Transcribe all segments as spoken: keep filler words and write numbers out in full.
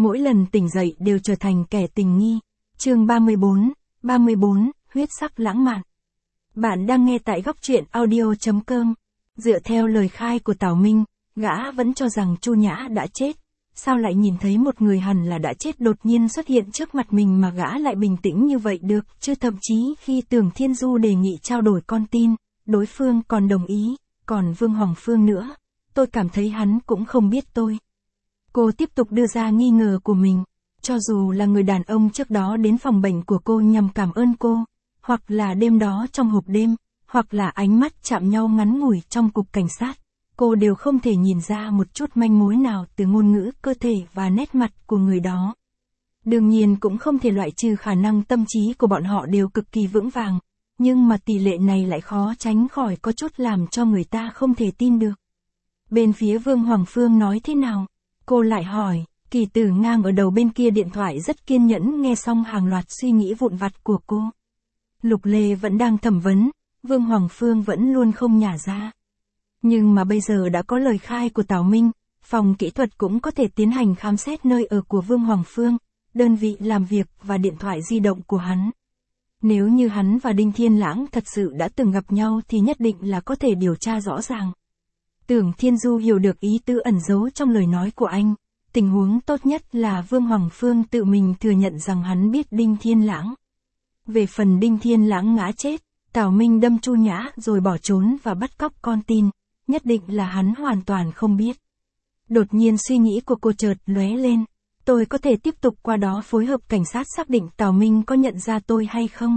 mỗi lần tỉnh dậy đều trở thành kẻ tình nghi. Chương ba mươi bốn, ba mươi bốn, huyết sắc lãng mạn. Bạn đang nghe tại góc truyện audio chấm com. Dựa theo lời khai của Tào Minh, gã vẫn cho rằng Chu Nhã đã chết. Sao lại nhìn thấy một người hẳn là đã chết đột nhiên xuất hiện trước mặt mình mà gã lại bình tĩnh như vậy được, chứ thậm chí khi Tưởng Thiên Du đề nghị trao đổi con tin, đối phương còn đồng ý, còn Vương Hoàng Phương nữa, tôi cảm thấy hắn cũng không biết tôi. Cô tiếp tục đưa ra nghi ngờ của mình, cho dù là người đàn ông trước đó đến phòng bệnh của cô nhằm cảm ơn cô, hoặc là đêm đó trong hộp đêm, hoặc là ánh mắt chạm nhau ngắn ngủi trong cục cảnh sát. Cô đều không thể nhìn ra một chút manh mối nào từ ngôn ngữ, cơ thể và nét mặt của người đó. Đương nhiên cũng không thể loại trừ khả năng tâm trí của bọn họ đều cực kỳ vững vàng, nhưng mà tỷ lệ này lại khó tránh khỏi có chút làm cho người ta không thể tin được. Bên phía Vương Hoàng Phương nói thế nào? Cô lại hỏi. Kỳ Tử Ngang ở đầu bên kia điện thoại rất kiên nhẫn nghe xong hàng loạt suy nghĩ vụn vặt của cô. Lục Lê vẫn đang thẩm vấn, Vương Hoàng Phương vẫn luôn không nhả ra. Nhưng mà bây giờ đã có lời khai của Tào Minh, phòng kỹ thuật cũng có thể tiến hành khám xét nơi ở của Vương Hoàng Phương, đơn vị làm việc và điện thoại di động của hắn. Nếu như hắn và Đinh Thiên Lãng thật sự đã từng gặp nhau thì nhất định là có thể điều tra rõ ràng. Tưởng Thiên Du hiểu được ý tứ ẩn giấu trong lời nói của anh. Tình huống tốt nhất là Vương Hoàng Phương tự mình thừa nhận rằng hắn biết Đinh Thiên Lãng. Về phần Đinh Thiên Lãng ngã chết, Tào Minh đâm Chu Nhã rồi bỏ trốn và bắt cóc con tin, nhất định là hắn hoàn toàn không biết. Đột nhiên suy nghĩ của cô chợt lóe lên, tôi có thể tiếp tục qua đó phối hợp cảnh sát xác định Tào Minh có nhận ra tôi hay không.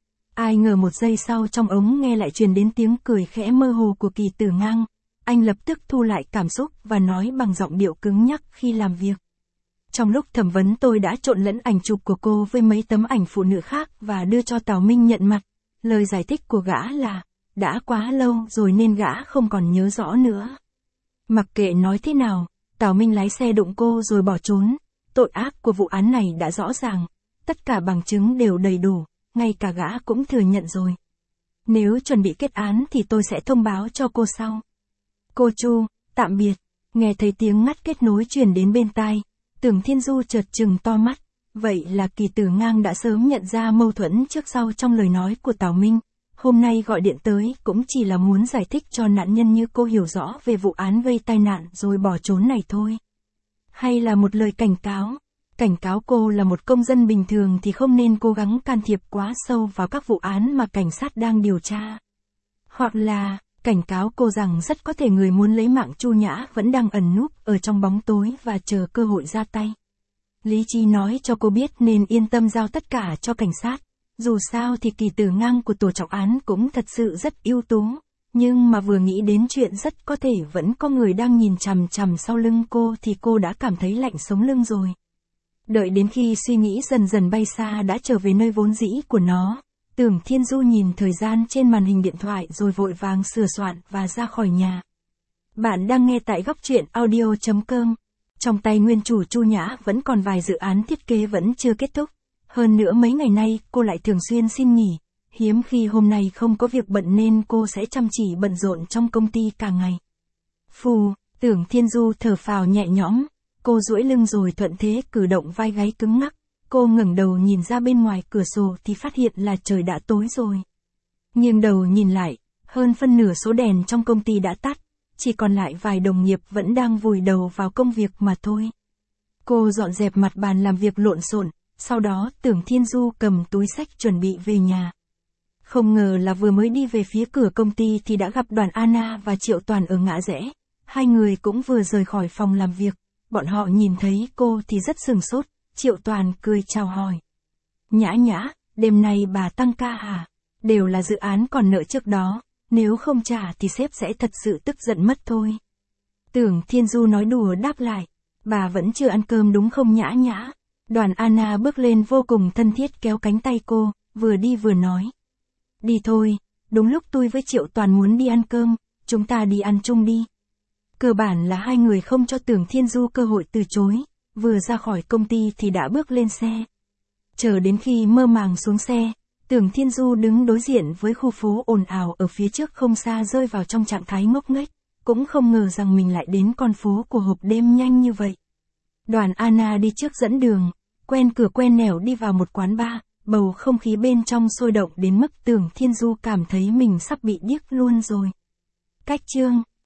Ai ngờ một giây sau trong ống nghe lại truyền đến tiếng cười khẽ mơ hồ của Kỳ Tử Ngang. Anh lập tức thu lại cảm xúc và nói bằng giọng điệu cứng nhắc khi làm việc. Trong lúc thẩm vấn tôi đã trộn lẫn ảnh chụp của cô với mấy tấm ảnh phụ nữ khác và đưa cho Tào Minh nhận mặt. Lời giải thích của gã là, đã quá lâu rồi nên gã không còn nhớ rõ nữa. Mặc kệ nói thế nào, Tào Minh lái xe đụng cô rồi bỏ trốn. Tội ác của vụ án này đã rõ ràng, tất cả bằng chứng đều đầy đủ, ngay cả gã cũng thừa nhận rồi. Nếu chuẩn bị kết án thì tôi sẽ thông báo cho cô sau. Cô Chu, tạm biệt. Nghe thấy tiếng ngắt kết nối truyền đến bên tai, Tưởng Thiên Du chợt trừng to mắt. Vậy là Kỳ Tử Ngang đã sớm nhận ra mâu thuẫn trước sau trong lời nói của Tào Minh. Hôm nay gọi điện tới cũng chỉ là muốn giải thích cho nạn nhân như cô hiểu rõ về vụ án gây tai nạn rồi bỏ trốn này thôi. Hay là một lời cảnh cáo. Cảnh cáo cô là một công dân bình thường thì không nên cố gắng can thiệp quá sâu vào các vụ án mà cảnh sát đang điều tra. Hoặc là cảnh cáo cô rằng rất có thể người muốn lấy mạng Chu Nhã vẫn đang ẩn núp ở trong bóng tối và chờ cơ hội ra tay. Lý trí nói cho cô biết nên yên tâm giao tất cả cho cảnh sát. Dù sao thì Kỳ Tử Ngang của tổ trọng án cũng thật sự rất ưu tú. Nhưng mà vừa nghĩ đến chuyện rất có thể vẫn có người đang nhìn chằm chằm sau lưng cô thì cô đã cảm thấy lạnh sống lưng rồi. Đợi đến khi suy nghĩ dần dần bay xa đã trở về nơi vốn dĩ của nó. Tưởng Thiên Du nhìn thời gian trên màn hình điện thoại rồi vội vàng sửa soạn và ra khỏi nhà. Bạn đang nghe tại góc truyện audio chấm com. Trong tay nguyên chủ Chu Nhã vẫn còn vài dự án thiết kế vẫn chưa kết thúc. Hơn nữa mấy ngày nay cô lại thường xuyên xin nghỉ. Hiếm khi hôm nay không có việc bận nên cô sẽ chăm chỉ bận rộn trong công ty cả ngày. Phù, Tưởng Thiên Du thở phào nhẹ nhõm. Cô duỗi lưng rồi thuận thế cử động vai gáy cứng ngắc. Cô ngẩng đầu nhìn ra bên ngoài cửa sổ thì phát hiện là trời đã tối rồi. Nghiêng đầu nhìn lại, hơn phân nửa số đèn trong công ty đã tắt, chỉ còn lại vài đồng nghiệp vẫn đang vùi đầu vào công việc mà thôi. Cô dọn dẹp mặt bàn làm việc lộn xộn, sau đó Tưởng Thiên Du cầm túi xách chuẩn bị về nhà. Không ngờ là vừa mới đi về phía cửa công ty thì đã gặp Đoàn Anna và Triệu Toàn ở ngã rẽ. Hai người cũng vừa rời khỏi phòng làm việc, bọn họ nhìn thấy cô thì rất sửng sốt. Triệu Toàn cười chào hỏi. Nhã Nhã, đêm nay bà tăng ca hả? Đều là dự án còn nợ trước đó, nếu không trả thì sếp sẽ thật sự tức giận mất thôi. Tưởng Thiên Du nói đùa đáp lại, bà vẫn chưa ăn cơm đúng không Nhã Nhã? Đoàn Anna bước lên vô cùng thân thiết kéo cánh tay cô, vừa đi vừa nói. Đi thôi, đúng lúc tôi với Triệu Toàn muốn đi ăn cơm, chúng ta đi ăn chung đi. Cơ bản là hai người không cho Tưởng Thiên Du cơ hội từ chối. Vừa ra khỏi công ty thì đã bước lên xe. Chờ đến khi mơ màng xuống xe, Tưởng Thiên Du đứng đối diện với khu phố ồn ào ở phía trước không xa rơi vào trong trạng thái ngốc nghếch, cũng không ngờ rằng mình lại đến con phố của hộp đêm nhanh như vậy. Đoàn Anna đi trước dẫn đường, quen cửa quen nẻo đi vào một quán bar, bầu không khí bên trong sôi động đến mức Tưởng Thiên Du cảm thấy mình sắp bị điếc luôn rồi. Cách chương